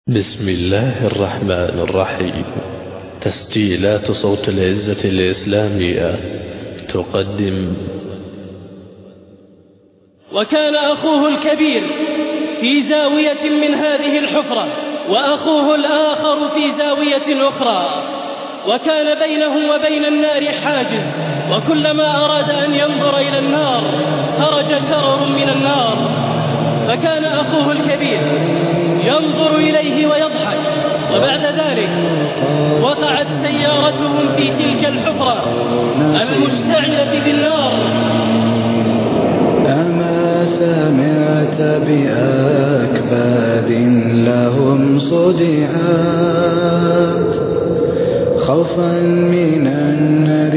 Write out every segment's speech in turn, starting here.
بسم الله الرحمن الرحيم. تسجيلات صوت العزة الإسلامية تقدم. وكان أخوه الكبير في زاوية من هذه الحفرة، وأخوه الآخر في زاوية أخرى، وكان بينه وبين النار حاجز، وكلما أراد أن ينظر إلى النار خرج شرر من النار. فكان أخوه الكبير ينظر إليه ويضحك، وبعد ذلك وقعت سيارتهم في تلك الحفرة المشتعلة بالنار. أما سمعت بأكباد لهم صدعات خوفا من النار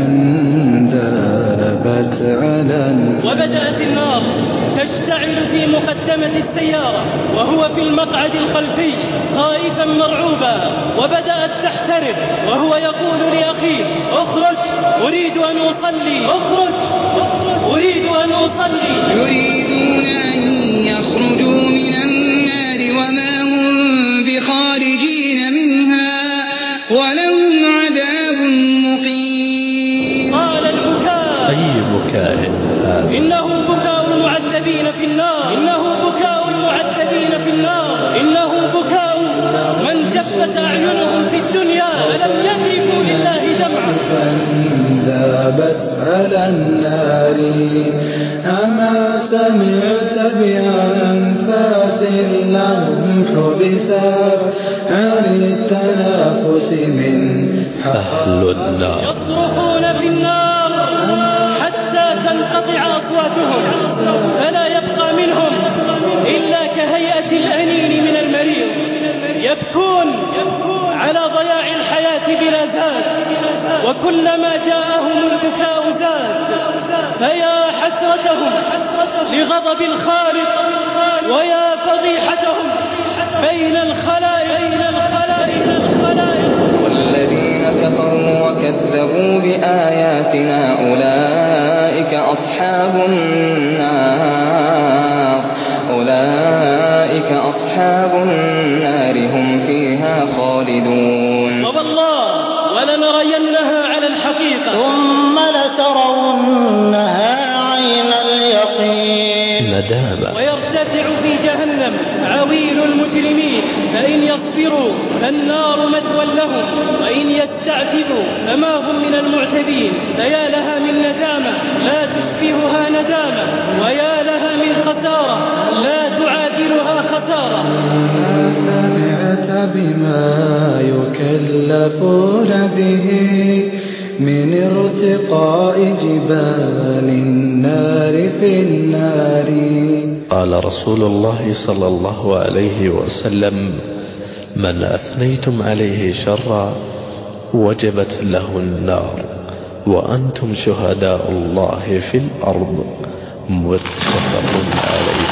فاندابت على وبدأت النار تشتعل في مقدمة السيارة وهو في المقعد الخلفي خائفا مرعوبا، وبدأت تحترق وهو يقول لأخيه: اخرج، أريد أن أصلي، اخرج، أريد أن أصلي. يريدون أن يخرجوا من النار وما هم بخارجين منها ولهم عذاب مقيم. قال البكاء. أي بكاء هذا؟ إنه بكاء المعذبين في النار، إنه بكاء المعذبين في النار، إنه بكاء من جفت أعينهم في الدنيا فلم يملكوا لله دمعا. فاندابت على النار. أما سمعت بأنفاس لهم حبست عن التنافس من أهل النار يصرخون في النار حتى تنقطع أصواتهم، فلا يبقى منهم إلا كهيئة الأنين من المريض، يبكون على ضياع الحياة بلا زاد، وكلما جاءهم البكاء زاد. فيا حسرتهم لغضب الخالق، ويا فضيحتهم بين الخلائق. والذين كفروا وكذبوا بآياتنا أولئك أصحاب النار، أولئك أصحاب النار هم فيها خالدون. والله ولنرينها على الحقيقة ثم لترونها عين اليقين. ندامة. ويرتفع في جهنم عويل المجرمين، فإن يصبروا فالنار مثوى لهم، وإن يستعتبوا فما هم من المعتبين. فيا لها من ندامة لا تشبهها ندامة، ويا لها من خسارة لا تعادلها خسارة. ما سمعت بما يكلفون به من ارتقاء جبال النار في النار. قال رسول الله صلى الله عليه وسلم: من أثنيتم عليه شرا وجبت له النار وأنتم شهداء الله في الأرض. متفق عليه.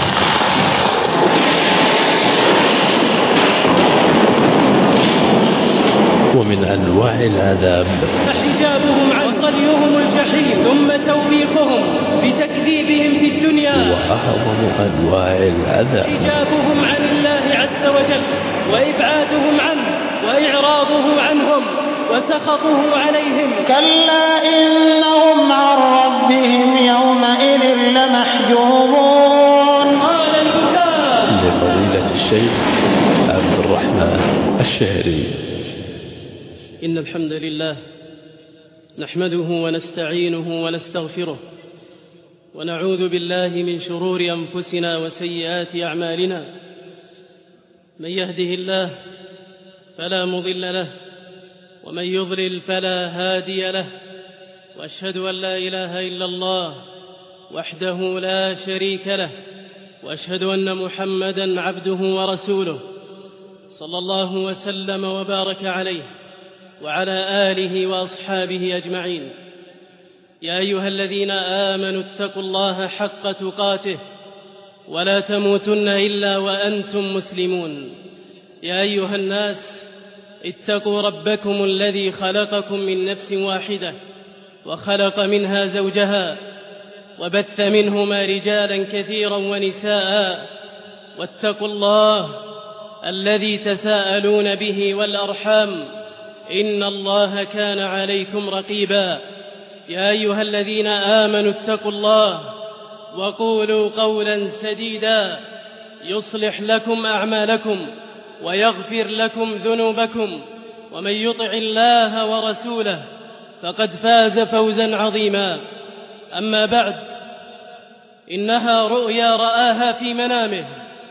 ومن أنواع العذاب فحجابهم عن صليهم الجحيم، ثم توبيخهم بتكذيبهم في الدنيا. وأعظم أنواع العذاب حجابهم عن الله عز وجل، وإبعادهم عنه، وإعراضه عنهم، وسخطه عليهم. كلا إنهم عن ربهم يومئذ لمحجوبون. قال البكاء. لفضيلة الشيخ عبد الرحمن الشهري. إن الحمد لله نحمده ونستعينه ونستغفره، ونعوذ بالله من شرور أنفسنا وسيئات أعمالنا. من يهده الله فلا مضل له، ومن يضلل فلا هادي له، وأشهد أن لا إله إلا الله وحده لا شريك له، وأشهد أن محمدًا عبده ورسوله صلى الله وسلم وبارك عليه وعلى آله وأصحابه أجمعين. يا أيها الذين آمنوا اتقوا الله حق تقاته ولا تموتن إلا وأنتم مسلمون. يا أيها الناس اتقوا ربكم الذي خلقكم من نفس واحدة وخلق منها زوجها وبث منهما رجالا كثيرا ونساء، واتقوا الله الذي تساءلون به والأرحام إن الله كان عليكم رقيبا. يا أيها الذين آمنوا اتقوا الله وقولوا قولا سديدا يصلح لكم أعمالكم ويغفر لكم ذنوبكم، ومن يطع الله ورسوله فقد فاز فوزا عظيما. أما بعد، إنها رؤيا رآها في منامه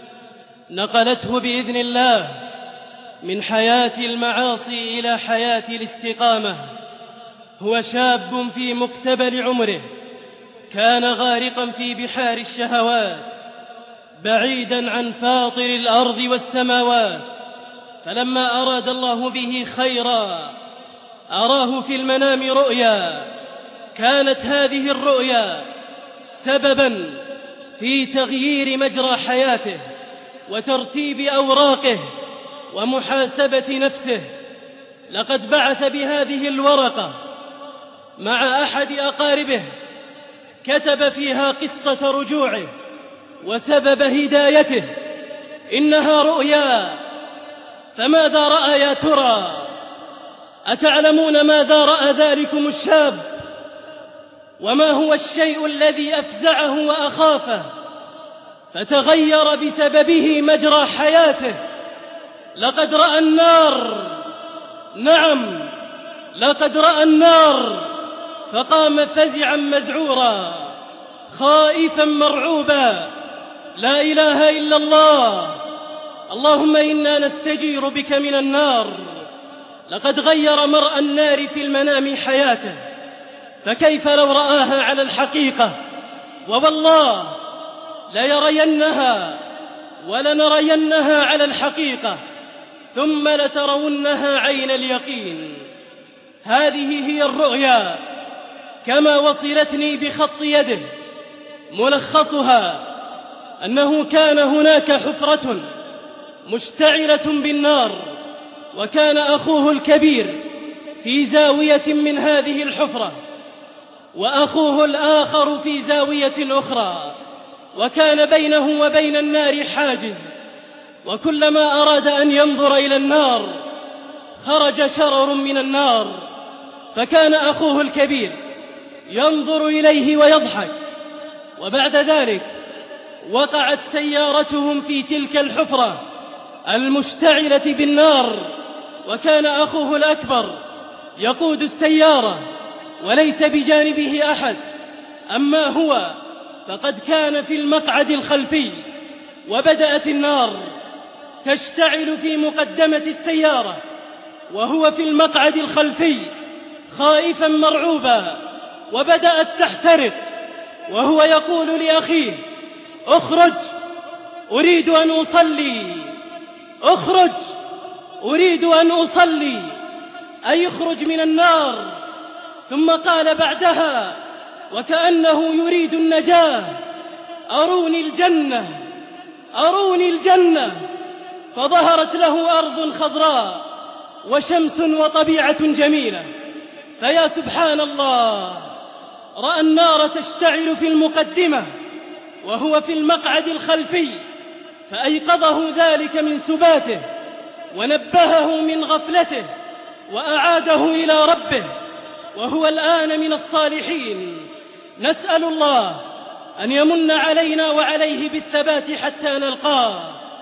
نقلته بإذن الله من حياة المعاصي إلى حياة الاستقامة. هو شاب في مقتبل عمره كان غارقا في بحار الشهوات بعيدا عن فاطر الأرض والسماوات، فلما أراد الله به خيرا أراه في المنام رؤيا، كانت هذه الرؤيا سببا في تغيير مجرى حياته وترتيب أوراقه ومحاسبة نفسه. لقد بعث بهذه الورقة مع أحد أقاربه، كتب فيها قصة رجوعه وسبب هدايته. إنها رؤيا، فماذا رأى يا ترى؟ أتعلمون ماذا رأى ذلكم الشاب؟ وما هو الشيء الذي أفزعه وأخافه فتغير بسببه مجرى حياته؟ لقد رأى النار، نعم لقد رأى النار، فقام فزعا مذعورا خائفا مرعوبا. لا إله إلا الله، اللهم إنا نستجير بك من النار. لقد غير مرأى النار في المنام حياته، فكيف لو رآها على الحقيقة؟ ووالله ليرينها ولنرينها على الحقيقة، ثم لترونها عين اليقين. هذه هي الرؤيا كما وصلتني بخط يده. ملخصها أنه كان هناك حفرة مشتعلة بالنار، وكان أخوه الكبير في زاوية من هذه الحفرة، وأخوه الآخر في زاوية أخرى، وكان بينه وبين النار حاجز، وكلما أراد أن ينظر إلى النار خرج شرر من النار، فكان أخوه الكبير ينظر إليه ويضحك. وبعد ذلك وقعت سيارتهم في تلك الحفرة المشتعلة بالنار، وكان أخوه الأكبر يقود السيارة وليس بجانبه أحد، أما هو فقد كان في المقعد الخلفي. وبدأت النار تشتعل في مقدمة السيارة وهو في المقعد الخلفي خائفا مرعوبا، وبدأت تحترق وهو يقول لأخيه: اخرج أريد أن أصلي، اخرج أريد أن أصلي، أي اخرج من النار. ثم قال بعدها وكأنه يريد النجاة: أروني الجنة، أروني الجنة. فظهرت له أرض خضراء وشمس وطبيعة جميلة. فيا سبحان الله، رأى النار تشتعل في المقدمة وهو في المقعد الخلفي، فأيقظه ذلك من سباته ونبهه من غفلته وأعاده إلى ربه، وهو الآن من الصالحين. نسأل الله أن يمن علينا وعليه بالثبات حتى نلقاه.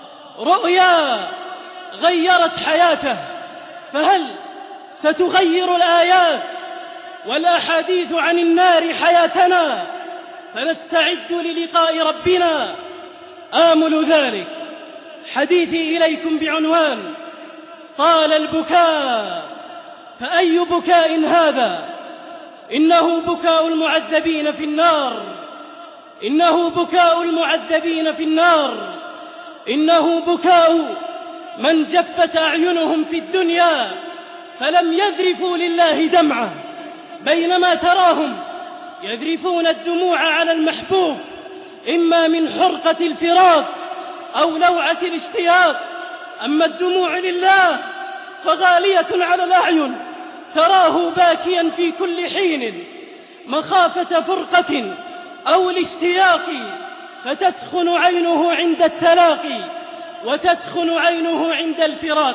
رؤيا غيرت حياته، فهل ستغير الآيات والأحاديث عن النار حياتنا فنستعد للقاء ربنا؟ آمل ذلك حديثي إليكم بعنوان: طال البكاء. فأي بكاء هذا؟ إنه بكاء المعذبين في النار، إنه بكاء المعذبين في النار، إنه بكاء من جفت أعينهم في الدنيا فلم يذرفوا لله دمعة، بينما تراهم يذرفون الدموع على المحبوب، إما من حرقة الفراق أو لوعة الاشتياق. أما الدموع لله فغالية على الأعين، تراه باكيا في كل حين مخافة فرقة أو الاشتياق، فتسخن عينه عند التلاقي. وتسخن عينه عند الفراق.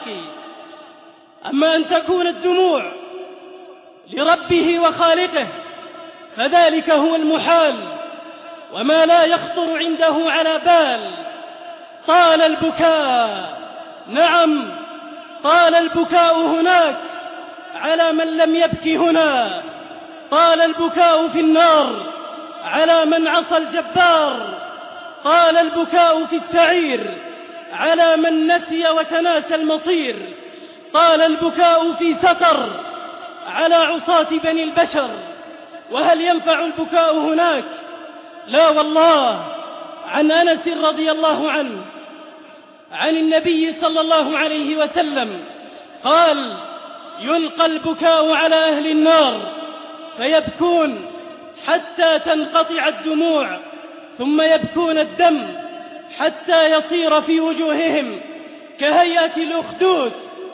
أما أن تكون الدموع لربه وخالقه فذلك هو المحال وما لا يخطر عنده على بال. طال البكاء، نعم طال البكاء هناك على من لم يبكي هنا. طال البكاء في النار على من عصى الجبار. طال البكاء في السعير على من نسي وتناسى المصير. طال البكاء في سقر على عصاة بني البشر. وهل ينفع البكاء هناك؟ لا والله. عن أنس رضي الله عنه عن النبي صلى الله عليه وسلم قال: يلقى البكاء على أهل النار فيبكون حتى تنقطع الدموع، ثم يبكون الدم حتى يصير في وجوههم كهيئة الأخدود،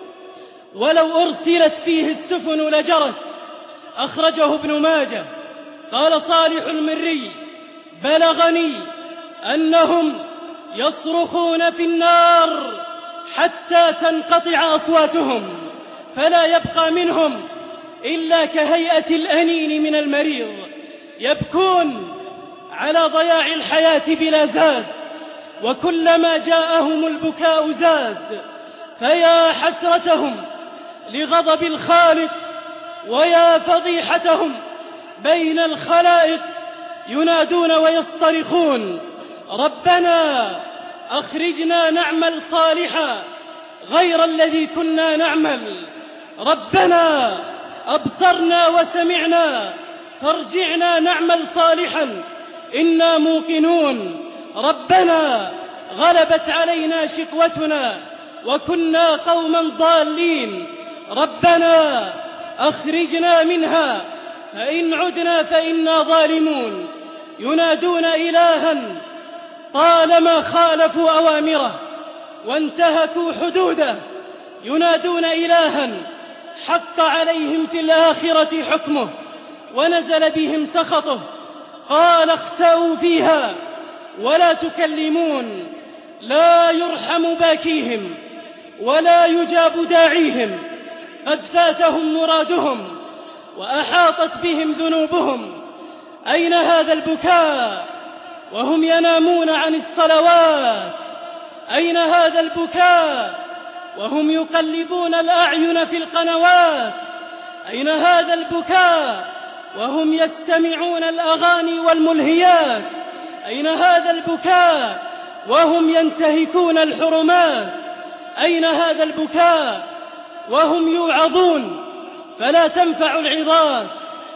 ولو أرسلت فيه السفن لجرت. أخرجه ابن ماجه. قال صالح المري: بلغني أنهم يصرخون في النار حتى تنقطع أصواتهم، فلا يبقى منهم إلا كهيئة الأنين من المريض. يبكون على ضياع الحياة بلا زاد، وكلما جاءهم البكاء زاد. فيا حسرتهم لغضب الخالق، ويا فضيحتهم بين الخلائق. ينادون ويصطرخون: ربنا أخرجنا نعمل صالحا غير الذي كنا نعمل. ربنا أبصرنا وسمعنا فارجعنا نعمل صالحا إنا موقنون. ربنا غلبت علينا شقوتنا وكنا قوما ضالين. ربنا أخرجنا منها فإن عدنا فإنا ظالمون. ينادون إلها طالما خالفوا أوامره وانتهكوا حدوده. ينادون إلها حق عليهم في الآخرة حكمه ونزل بهم سخطه. قال: اخسأوا فيها ولا تكلمون. لا يرحم باكيهم ولا يجاب داعيهم. قد فاتهم مرادهم وأحاطت بهم ذنوبهم. أين هذا البكاء وهم ينامون عن الصلوات؟ أين هذا البكاء وهم يقلبون الأعين في القنوات؟ أين هذا البكاء وهم يستمعون الأغاني والملهيات؟ أين هذا البكاء وهم ينتهكون الحرمات؟ أين هذا البكاء وهم يوعظون فلا تنفع العظات؟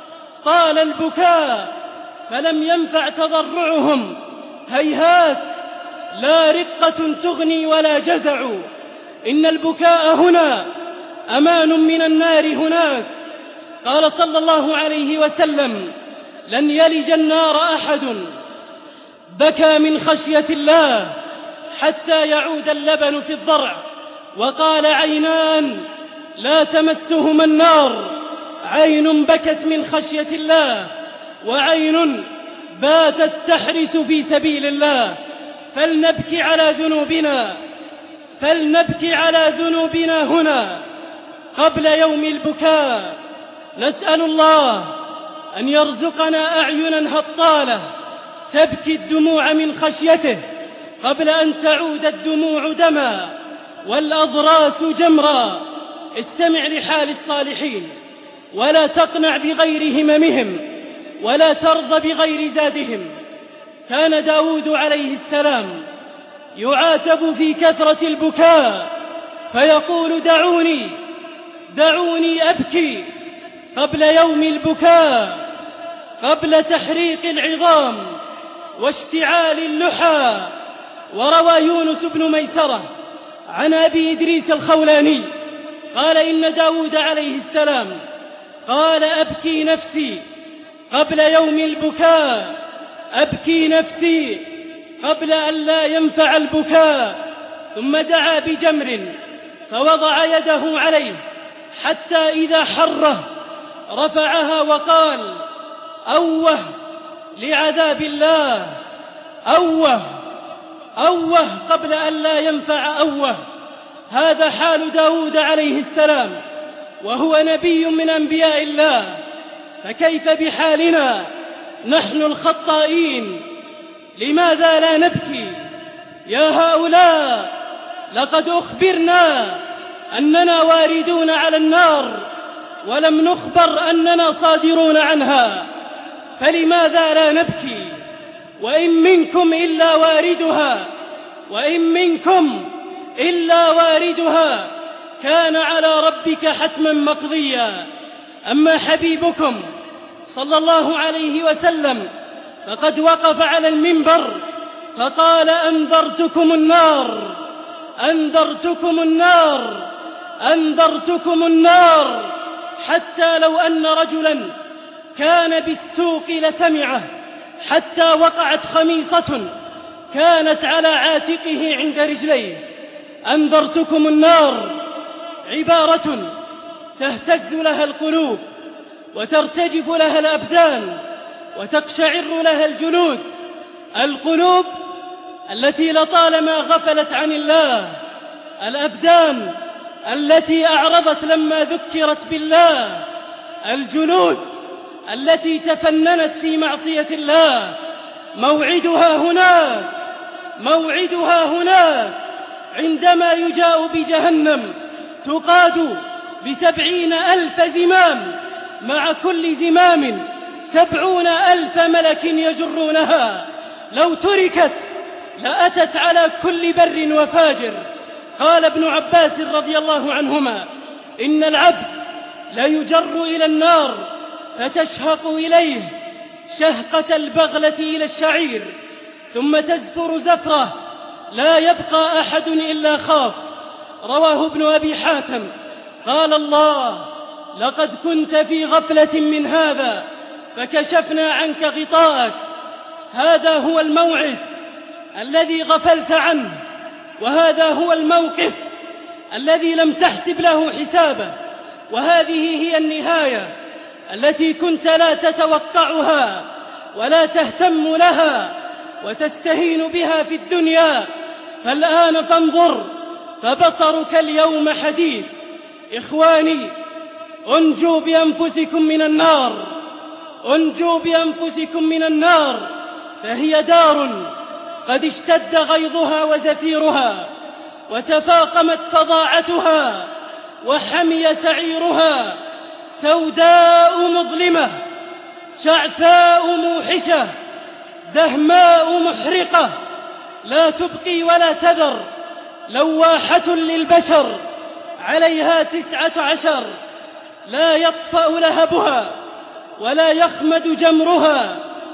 طال البكاء فلم ينفع تضرعهم. هيهات لا رقة تغني ولا جزع. إن البكاء هنا أمان من النار هناك. قال صلى الله عليه وسلم: لن يلج النار أحد بكى من خشية الله حتى يعود اللبن في الضرع. وقال: عينان لا تمسهما النار، عين بكت من خشية الله وعين باتت تحرس في سبيل الله. فلنبكي على ذنوبنا هنا قبل يوم البكاء. نسأل الله أن يرزقنا أعينا هطالة تبكي الدموع من خشيته قبل أن تعود الدموع دما والأضراس جمرا. استمع لحال الصالحين ولا تقنع بغير هممهم ولا ترضى بغير زادهم. كان داود عليه السلام يعاتب في كثرة البكاء فيقول: دعوني أبكي قبل يوم البكاء، قبل تحريق العظام واشتعال اللحى. وروى يونس بن ميسرة عن أبي إدريس الخولاني قال: إن داود عليه السلام قال: أبكي نفسي قبل يوم البكاء، أبكي نفسي قبل أن لا ينفع البكاء. ثم دعا بجمر فوضع يده عليه حتى إذا حره رفعها وقال: أوه لعذاب الله، أوه أوه قبل أن لا ينفع أوه. هذا حال داود عليه السلام وهو نبي من أنبياء الله، فكيف بحالنا نحن الخطائين؟ لماذا لا نبكي؟ يا هؤلاء، لقد أخبرنا أننا واردون على النار ولم نخبر أننا صادرون عنها، فلماذا لا نبكي؟ وإن منكم إلا واردها، وإن منكم إلا واردها، كان على ربك حتما مقضيا. أما حبيبكم صلى الله عليه وسلم فقد وقف على المنبر فقال: أنذرتكم النار، أنذرتكم النار، أنذرتكم النار، حتى لو أن رجلا كان بالسوق لسمعه، حتى وقعت خميصة كانت على عاتقه عند رجليه. أنذرتكم النار عبارة تهتز لها القلوب وترتجف لها الأبدان وتقشعر لها الجلود، القلوب التي لطالما غفلت عن الله، الأبدان التي أعرضت لما ذكرت بالله، الجلود التي تفننت في معصية الله. موعدها هناك، موعدها هناك، عندما يجاء بجهنم تقاد ب70,000 زمام، مع كل زمام 70,000 ملك يجرونها، لو تركت لأتت على كل بر وفاجر. قال ابن عباس رضي الله عنهما: إن العبد لا يجر إلى النار فتشهق إليه شهقة البغلة إلى الشعير، ثم تزفر زفرة لا يبقى أحد إلا خاف. رواه ابن أبي حاتم. قال الله: لقد كنت في غفلة من هذا فكشفنا عنك غطاءك. هذا هو الموعد الذي غفلت عنه، وهذا هو الموقف الذي لم تحسب له حسابه، وهذه هي النهاية التي كنت لا تتوقعها ولا تهتم لها وتستهين بها في الدنيا. فالآن فانظر، فبصرك اليوم حديد. إخواني، أنجوا بأنفسكم من النار، أنجوا بأنفسكم من النار، فهي دار قد اشتد غيظها وزفيرها، وتفاقمت فظاعتها، وحمي سعيرها، سوداء مظلمة، شعثاء موحشة، دهماء محرقة، لا تبقي ولا تذر، لواحة للبشر، عليها 19، لا يطفأ لهبها ولا يخمد جمرها.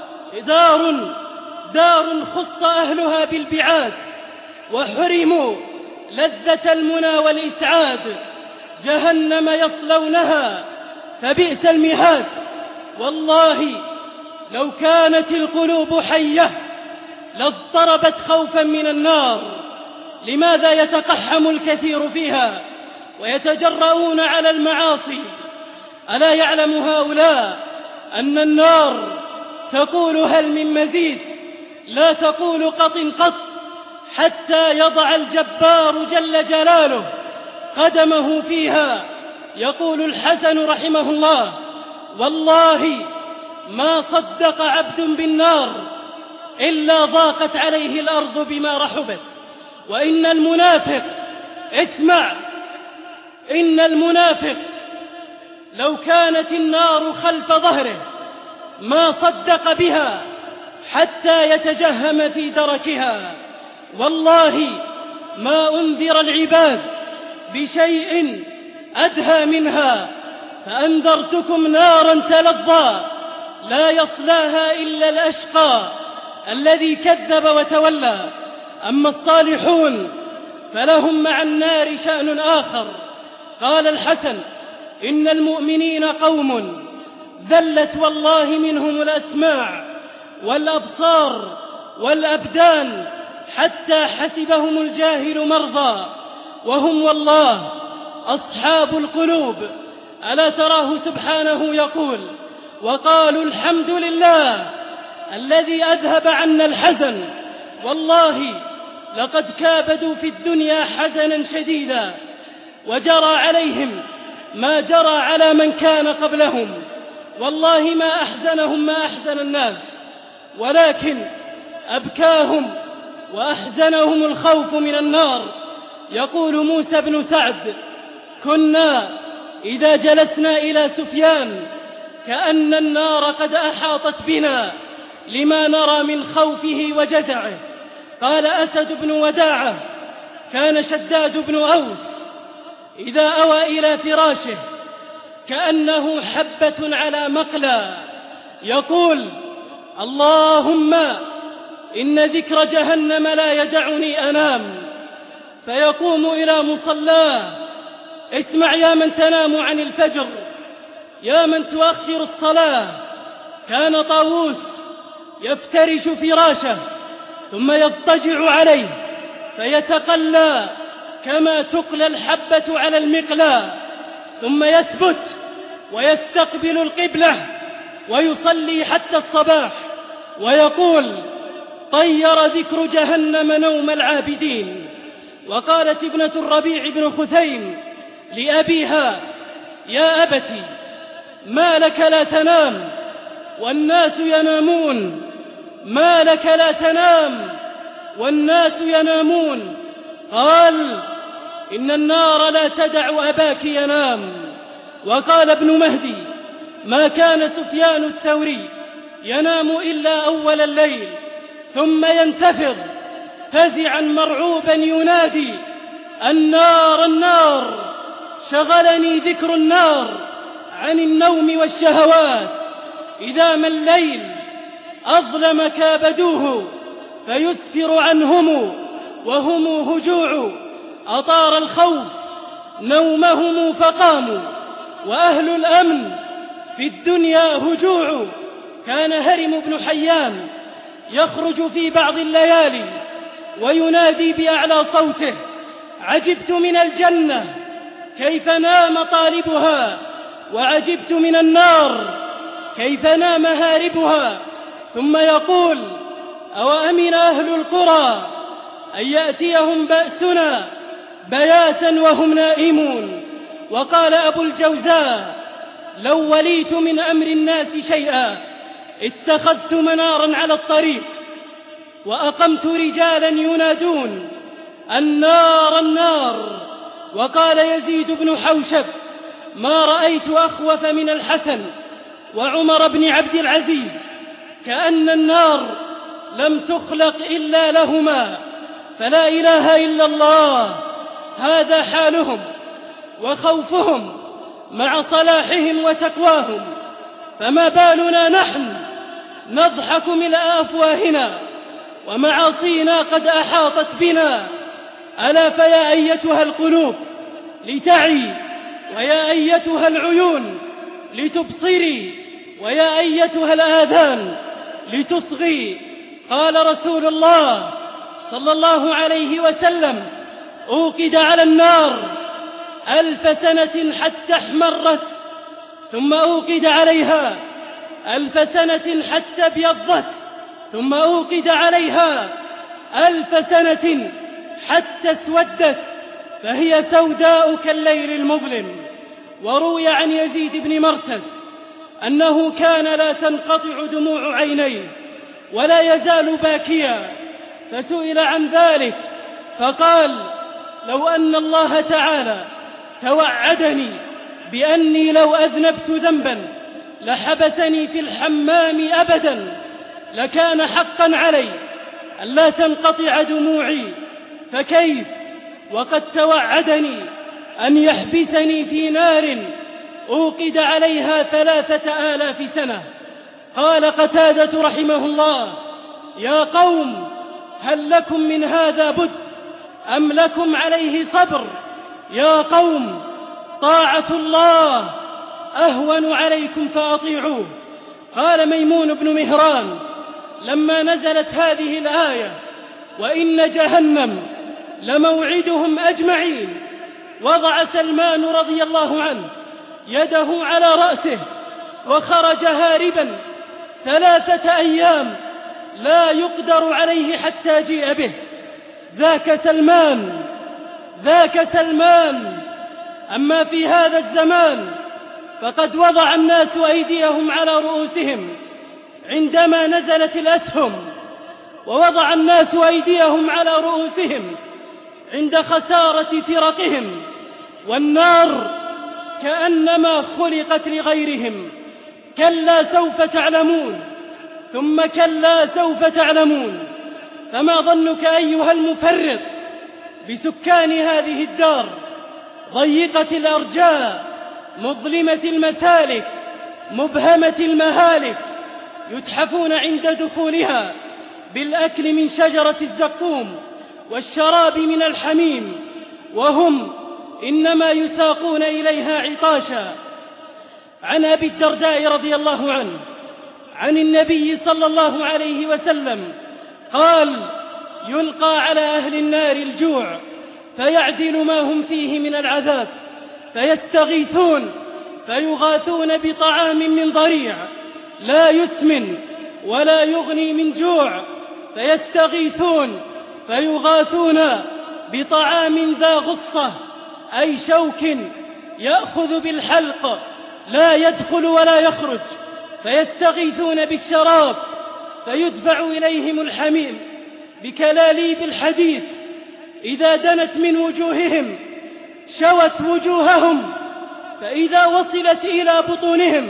دار خص أهلها بالبعاد وحرموا لذة المنى والإسعاد. جهنم يصلونها فبئس المهاد. والله لو كانت القلوب حية لاضطربت خوفا من النار. لماذا يتقحم الكثير فيها ويتجرؤون على المعاصي؟ ألا يعلم هؤلاء أن النار تقول هل من مزيد؟ لا تقول قط قط، حتى يضع الجبار جل جلاله قدمه فيها. يقول الحسن رحمه الله: والله ما صدق عبد بالنار إلا ضاقت عليه الأرض بما رحبت. وإن المنافق، اسمع، إن المنافق لو كانت النار خلف ظهره ما صدق بها حتى يتجهم في دركها. والله ما أنذر العباد بشيء أدهى منها، فأنذرتكم نارا تلظى لا يصلاها إلا الأشقى الذي كذب وتولى. أما الصالحون فلهم مع النار شأن آخر. قال الحسن: إن المؤمنين قوم ذلت والله منهم الأسماع والأبصار والأبدان حتى حسبهم الجاهل مرضى، وهم والله أصحاب القلوب. ألا تراه سبحانه يقول: وقالوا الحمد لله الذي أذهب عنا الحزن. والله لقد كابدوا في الدنيا حزنا شديدا، وجرى عليهم ما جرى على من كان قبلهم، والله ما أحزنهم ما أحزن الناس، ولكن أبكاهم وأحزنهم الخوف من النار. يقول موسى بن سعد: كنا إذا جلسنا إلى سفيان كأن النار قد أحاطت بنا لما نرى من خوفه وجزعه. قال أسد بن وداعة: كان شداد بن أوس إذا أوى إلى فراشه كأنه حبة على مقلى، يقول: اللهم إن ذكر جهنم لا يدعني أنام، فيقوم إلى مصلاه. اسمع يا من تنام عن الفجر، يا من تؤخر الصلاة. كان طاووس يفترش فراشه ثم يضطجع عليه فيتقلى كما تقلى الحبة على المقلاة، ثم يثبت ويستقبل القبلة ويصلي حتى الصباح، ويقول: طير ذكر جهنم نوم العابدين. وقالت ابنة الربيع بن خثيم لأبيها: يا أبتي ما لك لا تنام والناس ينامون، ما لك لا تنام والناس ينامون. قال: إن النار لا تدع أباك ينام. وقال ابن مهدي: ما كان سفيان الثوري ينام إلا أول الليل ثم ينتفض فزعا مرعوبا ينادي: النار النار، شغلني ذكر النار عن النوم والشهوات. إذا ما الليل أظلم كابدوه فيسفر عنهم وهم هجوع، أطار الخوف نومهم فقاموا وأهل الأمن في الدنيا هجوع. كان هرم بن حيان يخرج في بعض الليالي وينادي بأعلى صوته: عجبت من الجنة كيف نام طالبها، وعجبت من النار كيف نام هاربها. ثم يقول: أوأمن أهل القرى أن يأتيهم بأسنا بياتا وهم نائمون. وقال أبو الجوزاء: لو وليت من أمر الناس شيئا اتخذت منارا على الطريق وأقمت رجالا ينادون: النار النار. وقال يزيد بن حوشب: ما رأيت أخوف من الحسن وعمر بن عبد العزيز، كأن النار لم تخلق إلا لهما، فلا إله إلا الله. هذا حالهم وخوفهم مع صلاحهم وتقواهم، فما بالنا نحن نضحك ملء أفواهنا ومعاصينا قد أحاطت بنا. ألا فيا أيتها القلوب لتعي، ويا أيتها العيون لتبصري، ويا أيتها الآذان لتصغي. قال رسول الله صلى الله عليه وسلم: أوقد على النار 1000 سنة حتى احمرت، ثم أوقد عليها 1000 سنة حتى ابيضت، ثم أوقد عليها 1000 سنة حتى اسودت، فهي سوداء كالليل المظلم. وروي عن يزيد بن مرثد أنه كان لا تنقطع دموع عينيه ولا يزال باكيا، فسئل عن ذلك فقال: لو أن الله تعالى توعدني بأني لو أذنبت ذنبا لحبسني في الحمام أبدا لكان حقا علي ألا تنقطع دموعي، فكيف وقد توعدني أن يحبسني في نار أوقد عليها 3000 سنة. قال قتادة رحمه الله: يا قوم هل لكم من هذا بد أم لكم عليه صبر؟ يا قوم طاعة الله أهون عليكم فأطيعوه. قال ميمون بن مهران لما نزلت هذه الآية: وإن جهنم لموعدهم أجمعين، وضع سلمان رضي الله عنه يده على رأسه وخرج هاربا 3 أيام لا يقدر عليه حتى جيء به. ذاك سلمان. أما في هذا الزمان فقد وضع الناس أيديهم على رؤوسهم عندما نزلت الأسهم، ووضع الناس أيديهم على رؤوسهم عند خسارة فرقهم، والنار كأنما خلقت لغيرهم. كلا سوف تعلمون، ثم كلا سوف تعلمون. فما ظنك أيها المفرط بسكان هذه الدار ضيقة الأرجاء مظلمة المسالك مبهمة المهالك، يتحفون عند دخولها بالأكل من شجرة الزقوم والشراب من الحميم، وهم إنما يساقون إليها عطاشا. عن أبي الدرداء رضي الله عنه عن النبي صلى الله عليه وسلم قال: يلقى على أهل النار الجوع فيعدل ما هم فيه من العذاب، فيستغيثون فيغاثون بطعام من ضريع لا يسمن ولا يغني من جوع، فيستغيثون فيغاثون بطعام ذا غصة، أي شوك يأخذ بالحلق لا يدخل ولا يخرج، فيستغيثون بالشراب فيدفع إليهم الحميم بكلاليب الحديد، إذا دنت من وجوههم شوت وجوههم، فإذا وصلت إلى بطونهم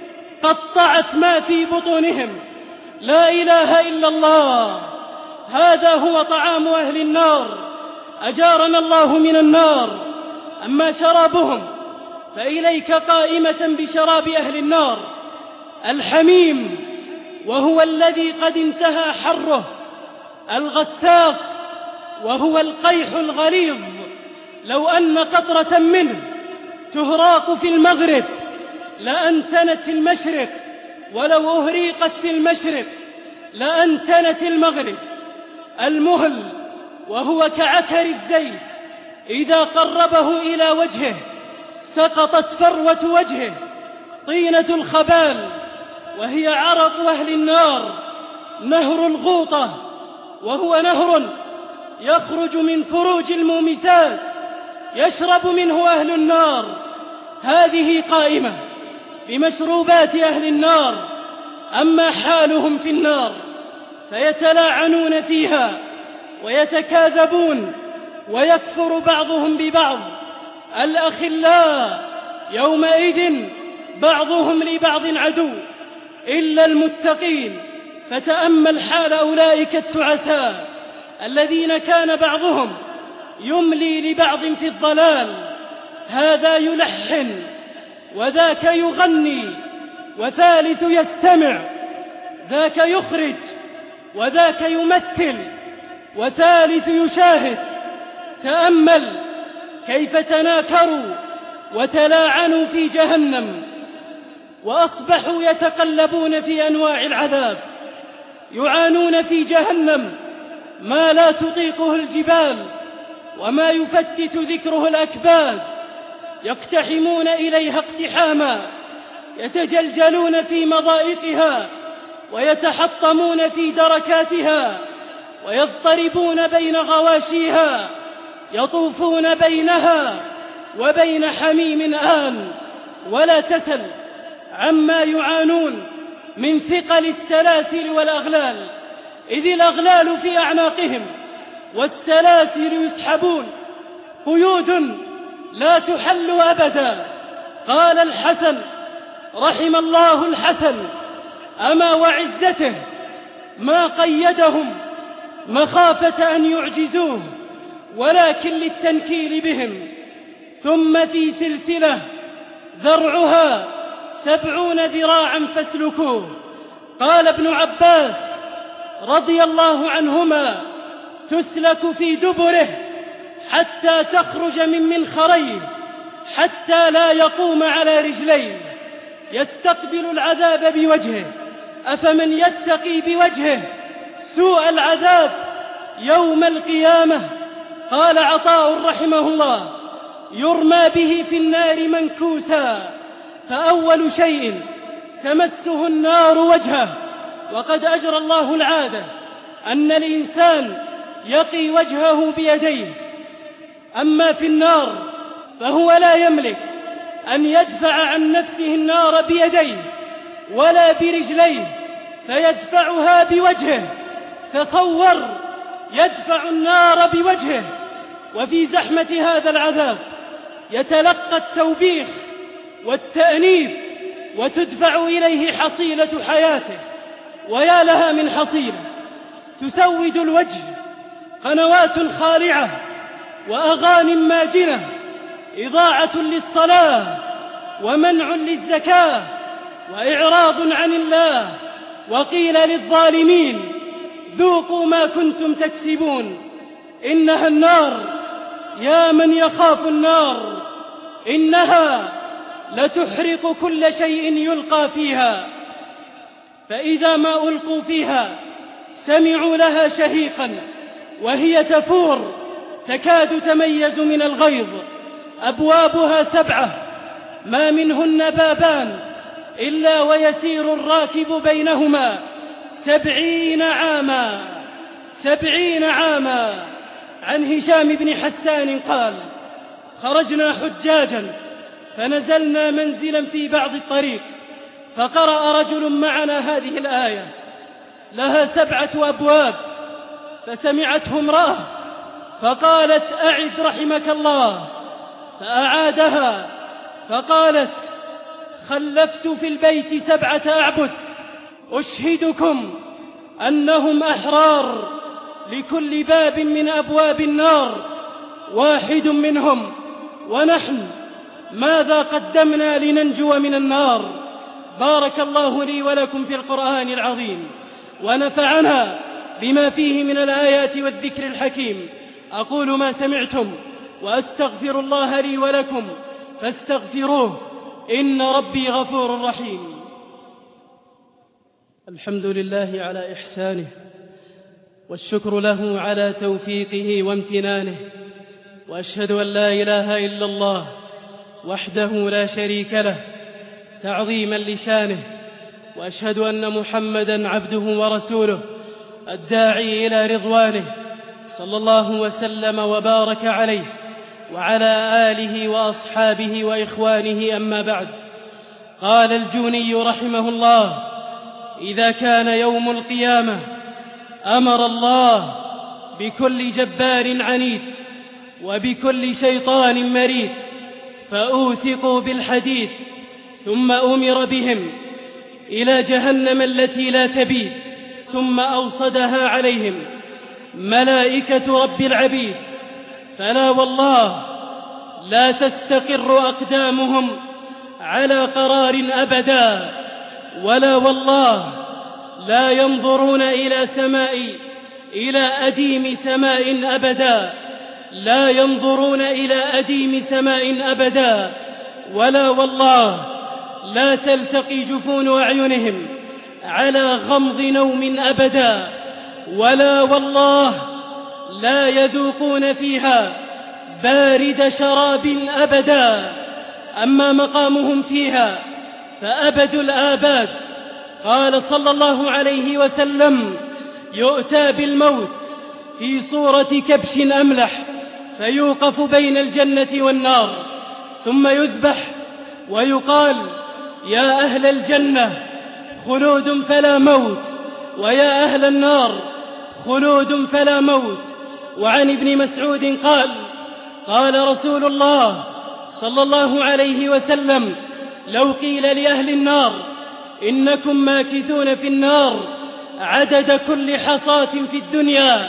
قطعت ما في بطونهم. لا إله إلا الله. هذا هو طعام أهل النار، أجارنا الله من النار. أما شرابهم فإليك قائمة بشراب أهل النار الحميم، وهو الذي قد انتهى حره، الغساق، وهو القيح الغليظ، لو أن قطرة منه تهراق في المغرب لأنتنت المشرق، ولو أهريقت في المشرق لأنتنت المغرب. المهل، وهو كعكر الزيت، إذا قربه إلى وجهه سقطت فروة وجهه. طينة الخبال، وهي عرق أهل النار. نهر الغوطة، وهو نهر يخرج من فروج المومسات يشرب منه أهل النار. هذه قائمة بمشروبات أهل النار. أما حالهم في النار فيتلاعنون فيها ويتكاذبون ويكفر بعضهم ببعض. الأخلاء يومئذ بعضهم لبعض عدو إلا المتقين. فتأمل حال أولئك التعساء الذين كان بعضهم يملي لبعض في الضلال، هذا يلحن وذاك يغني وثالث يستمع، ذاك يخرج وذاك يمثل وثالث يشاهد. تأمل كيف تناكروا وتلاعنوا في جهنم، وأصبحوا يتقلبون في أنواع العذاب، يعانون في جهنم ما لا تطيقه الجبال وما يفتت ذكره الأكباد. يقتحمون إليها اقتحاما، يتجلجلون في مضائقها ويتحطمون في دركاتها، ويضطربون بين غواشيها، يطوفون بينها وبين حميم آن. ولا تسل عما يعانون من ثقل السلاسل والأغلال، إذ الأغلال في أعناقهم والسلاسل يسحبون، قيود لا تحل أبدا. قال الحسن رحم الله الحسن: أما وعزته ما قيدهم مخافة أن يعجزوه، ولكن للتنكيل بهم. ثم في سلسلة ذرعها 70 ذراعا فاسلكوه. قال ابن عباس رضي الله عنهما: تسلك في دبره حتى تخرج من منخريه، حتى لا يقوم على رجليه، يستقبل العذاب بوجهه. أفمن يتقي بوجهه سوء العذاب يوم القيامة. قال عطاء رحمه الله: يرمى به في النار منكوسا، فأول شيء تمسه النار وجهه. وقد أجرى الله العادة أن الإنسان يقي وجهه بيديه. أما في النار فهو لا يملك أن يدفع عن نفسه النار بيديه ولا برجليه، فيدفعها بوجهه. تصور، يدفع النار بوجهه، وفي زحمة هذا العذاب يتلقى التوبيخ والتأنيب، وتدفع إليه حصيلة حياته. ويا لها من حصيلة تسود الوجه، قنوات خالعة وأغاني ماجنة، إضاعة للصلاة ومنع للزكاة وإعراض عن الله. وقيل للظالمين ذوقوا ما كنتم تكسبون. إنها النار، يا من يخاف النار، إنها لتحرق كل شيء يلقى فيها. فإذا ما ألقوا فيها سمعوا لها شهيقا وهي تفور تكاد تميز من الغيظ. أبوابها 7، ما منهن بابان إلا ويسير الراكب بينهما 70 عاما. 70 عاما. عن هشام بن حسان قال: خرجنا حجاجا فنزلنا منزلا في بعض الطريق، فقرأ رجل معنا هذه الآية لها 7 أبواب، فسمعته امرأة فقالت: أعد رحمك الله، فأعادها فقالت: خلفت في البيت 7 أعبد، أشهدكم أنهم أحرار، لكل باب من أبواب النار واحد منهم، ونحن ماذا قدمنا لننجو من النار؟ بارك الله لي ولكم في القرآن العظيم، ونفعنا بما فيه من الآيات والذكر الحكيم. أقول ما سمعتم وأستغفر الله لي ولكم فاستغفروه، إن ربي غفور رحيم. الحمد لله على إحسانه، والشكر له على توفيقه وامتنانه، وأشهد أن لا إله إلا الله وحده لا شريك له تعظيما لشانه، وأشهد أن محمدا عبده ورسوله الداعي إلى رضوانه، صلى الله وسلم وبارك عليه وعلى آله وأصحابه وإخوانه. أما بعد، قال الجوني رحمه الله: إذا كان يوم القيامة أمر الله بكل جبار عنيد وبكل شيطان مريد، فأوثقوا بالحديد، ثم أمر بهم إلى جهنم التي لا تبيد، ثم أوصدها عليهم ملائكة رب العبيد، فلا والله لا تستقر أقدامهم على قرار أبدا، ولا والله لا ينظرون إلى أديم سماء أبدا، لا ينظرون إلى أديم سماء أبدا، ولا والله لا تلتقي جفون أعينهم على غمض نوم أبدا، ولا والله لا يذوقون فيها بارد شراب أبدا. أما مقامهم فيها فأبد الآباد. قال صلى الله عليه وسلم: يؤتى بالموت في صورة كبش أملح، فيوقف بين الجنة والنار، ثم يذبح ويقال: يا أهل الجنة خلود فلا موت، ويا أهل النار خلود فلا موت. وعن ابن مسعود قال: قال رسول الله صلى الله عليه وسلم: لو قيل لأهل النار إنكم ماكثون في النار عدد كل حصاة في الدنيا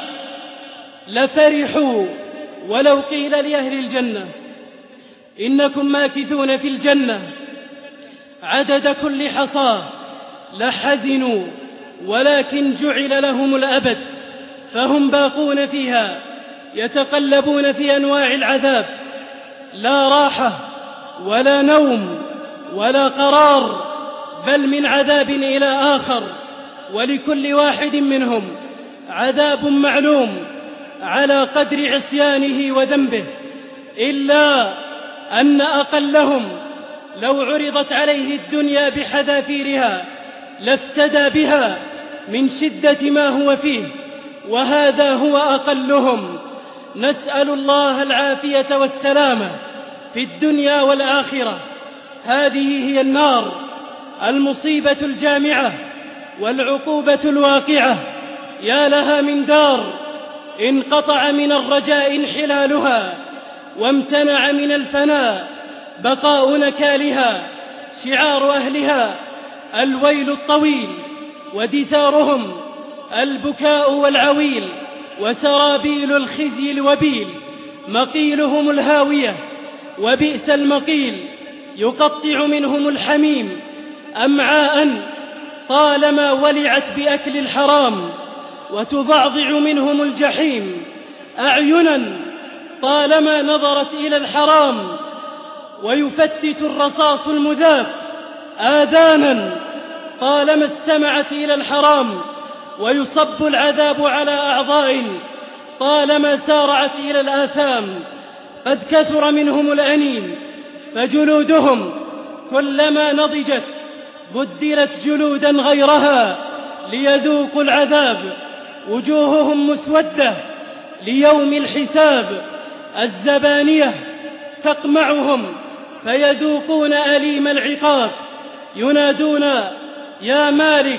لفرحوا، ولو قيل لأهل الجنة إنكم ماكثون في الجنة عدد كل حصاة لحزنوا، ولكن جعل لهم الأبد، فهم باقون فيها يتقلبون في أنواع العذاب، لا راحة ولا نوم ولا قرار، بل من عذاب إلى آخر، ولكل واحد منهم عذاب معلوم على قدر عصيانه وذنبه، إلا أن أقلهم لو عرضت عليه الدنيا بحذافيرها لافتدى بها من شدة ما هو فيه، وهذا هو أقلهم. نسأل الله العافية والسلامة في الدنيا والآخرة. هذه هي النار، المصيبة الجامعة والعقوبة الواقعة. يا لها من دار انقطع من الرجاء انحلالها، وامتنع من الفناء بقاء نكالها. شعار أهلها الويل الطويل، ودثارهم البكاء والعويل، وسرابيل الخزي الوبيل. مقيلهم الهاوية وبئس المقيل، يقطع منهم الحميم أمعاء طالما ولعت بأكل الحرام، وتضعضع منهم الجحيم أعينا طالما نظرت إلى الحرام، ويفتت الرصاص المذاب آذانا طالما استمعت إلى الحرام، ويصب العذاب على أعضاء طالما سارعت إلى الآثام. قد كثر منهم الأنين، فجلودهم كلما نضجت بدلت جلودا غيرها ليذوقوا العذاب. وجوههم مسودة ليوم الحساب، الزبانية تقمعهم فيذوقون أليم العقاب. ينادون يا مالك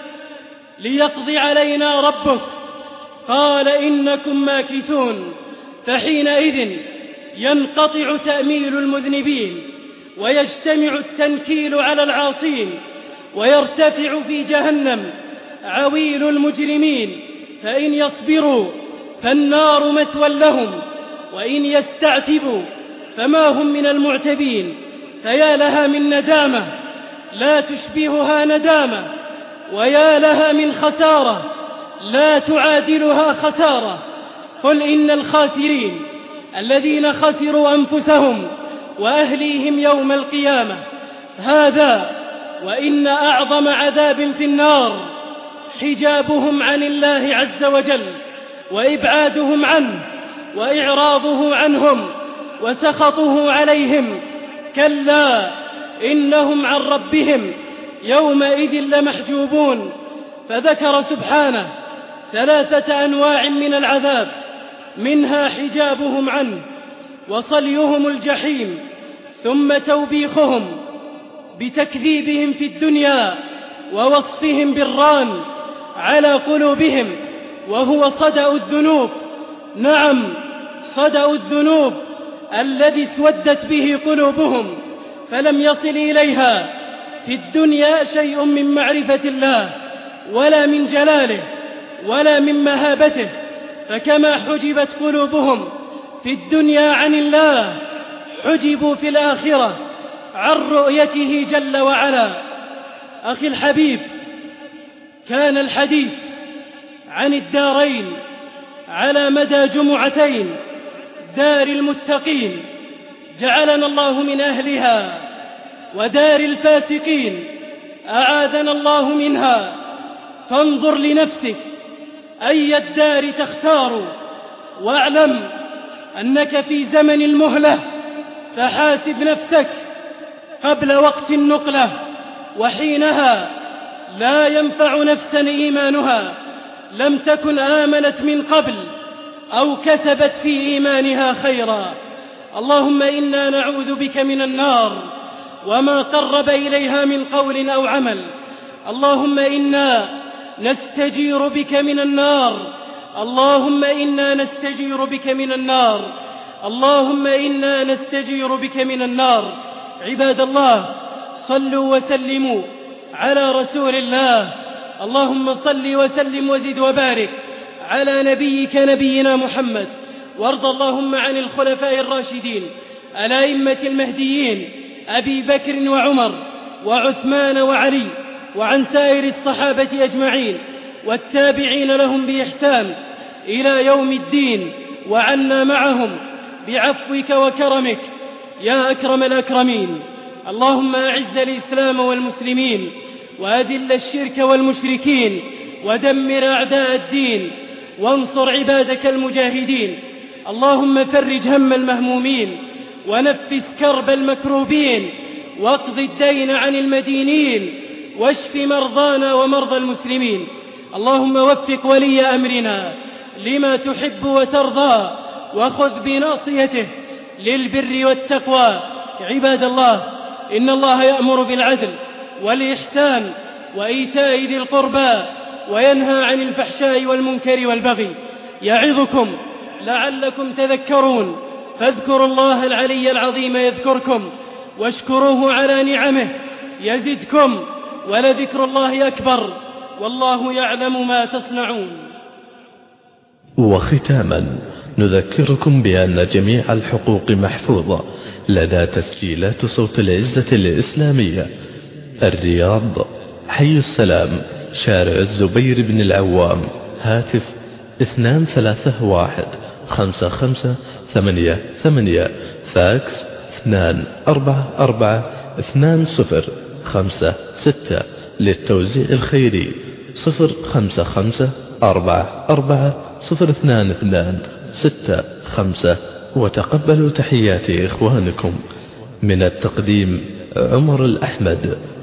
ليقضي علينا ربك، قال إنكم ماكثون. فحينئذ ينقطع تأميل المذنبين، ويجتمع التنكيل على العاصين، ويرتفع في جهنم عويل المجرمين. فإن يصبروا فالنار مثوى لهم، وإن يستعتبوا فما هم من المعتبين. فيا لها من ندامة لا تشبهها ندامة، ويا لها من خسارة لا تعادلها خسارة. قل إن الخاسرين الذين خسروا أنفسهم وأهليهم يوم القيامة. هذا وإن أعظم عذاب في النار حجابهم عن الله عز وجل، وإبعادهم عنه، وإعراضه عنهم، وسخطه عليهم. كلا إنهم عن ربهم يومئذ لمحجوبون. فذكر سبحانه 3 أنواع من العذاب، منها حجابهم عنه، وصليهم الجحيم، ثم توبيخهم بتكذيبهم في الدنيا، ووصفهم بالران على قلوبهم، وهو صدأ الذنوب. نعم، صدأ الذنوب الذي اسودت به قلوبهم، فلم يصل إليها في الدنيا شيء من معرفة الله، ولا من جلاله، ولا من مهابته. فكما حجبت قلوبهم في الدنيا عن الله، حجبوا في الآخرة عن رؤيته جل وعلا. أخي الحبيب، كان الحديث عن الدارين على مدى جمعتين، دار المتقين جعلنا الله من أهلها، ودار الفاسقين أعاذنا الله منها. فانظر لنفسك أي الدار تختار، واعلم أنك في زمن المهلة، فحاسب نفسك قبل وقت النقلة، وحينها لا ينفع نفسا إيمانها لم تكن آمنت من قبل أو كسبت في إيمانها خيرا. اللهم إنا نعوذ بك من النار وما قرب إليها من قول أو عمل. اللهم إنا نستجير بك من النار، اللهم إنا نستجير بك من النار، اللهم إنا نستجير بك من النار. عباد الله، صلوا وسلموا على رسول الله. اللهم صل وسلم وزد وبارك على نبيك نبينا محمد، وارض اللهم عن الخلفاء الراشدين الأئمة المهديين أبي بكر وعمر وعثمان وعلي، وعن سائر الصحابة أجمعين والتابعين لهم بإحسان إلى يوم الدين، وعنا معهم بعفوك وكرمك يا أكرم الأكرمين. اللهم أعز الإسلام والمسلمين، وأذل الشرك والمشركين، ودمر أعداء الدين، وانصر عبادك المجاهدين. اللهم فرج هم المهمومين، ونفس كرب المكروبين، واقض الدين عن المدينين، واشف مرضانا ومرضى المسلمين. اللهم وفق ولي أمرنا لما تحب وترضى، وخذ بناصيته للبر والتقوى. عباد الله، إن الله يأمر بالعدل والإحسان وإيتاء ذي القربى وينهى عن الفحشاء والمنكر والبغي، يعظكم لعلكم تذكرون. فاذكروا الله العلي العظيم يذكركم، واشكروه على نعمه يزدكم، ولذكر الله أكبر، والله يعلم ما تصنعون. وختاما نذكركم بأن جميع الحقوق محفوظة لدى تسجيلات صوت العزة الإسلامية، الرياض، حي السلام، شارع الزبير بن العوام، هاتف 231-55-88، فاكس 244-20-56، للتوزيع الخيري 055-44-022-65. وتقبلوا تحيات إخوانكم. من التقديم عمر الأحمد.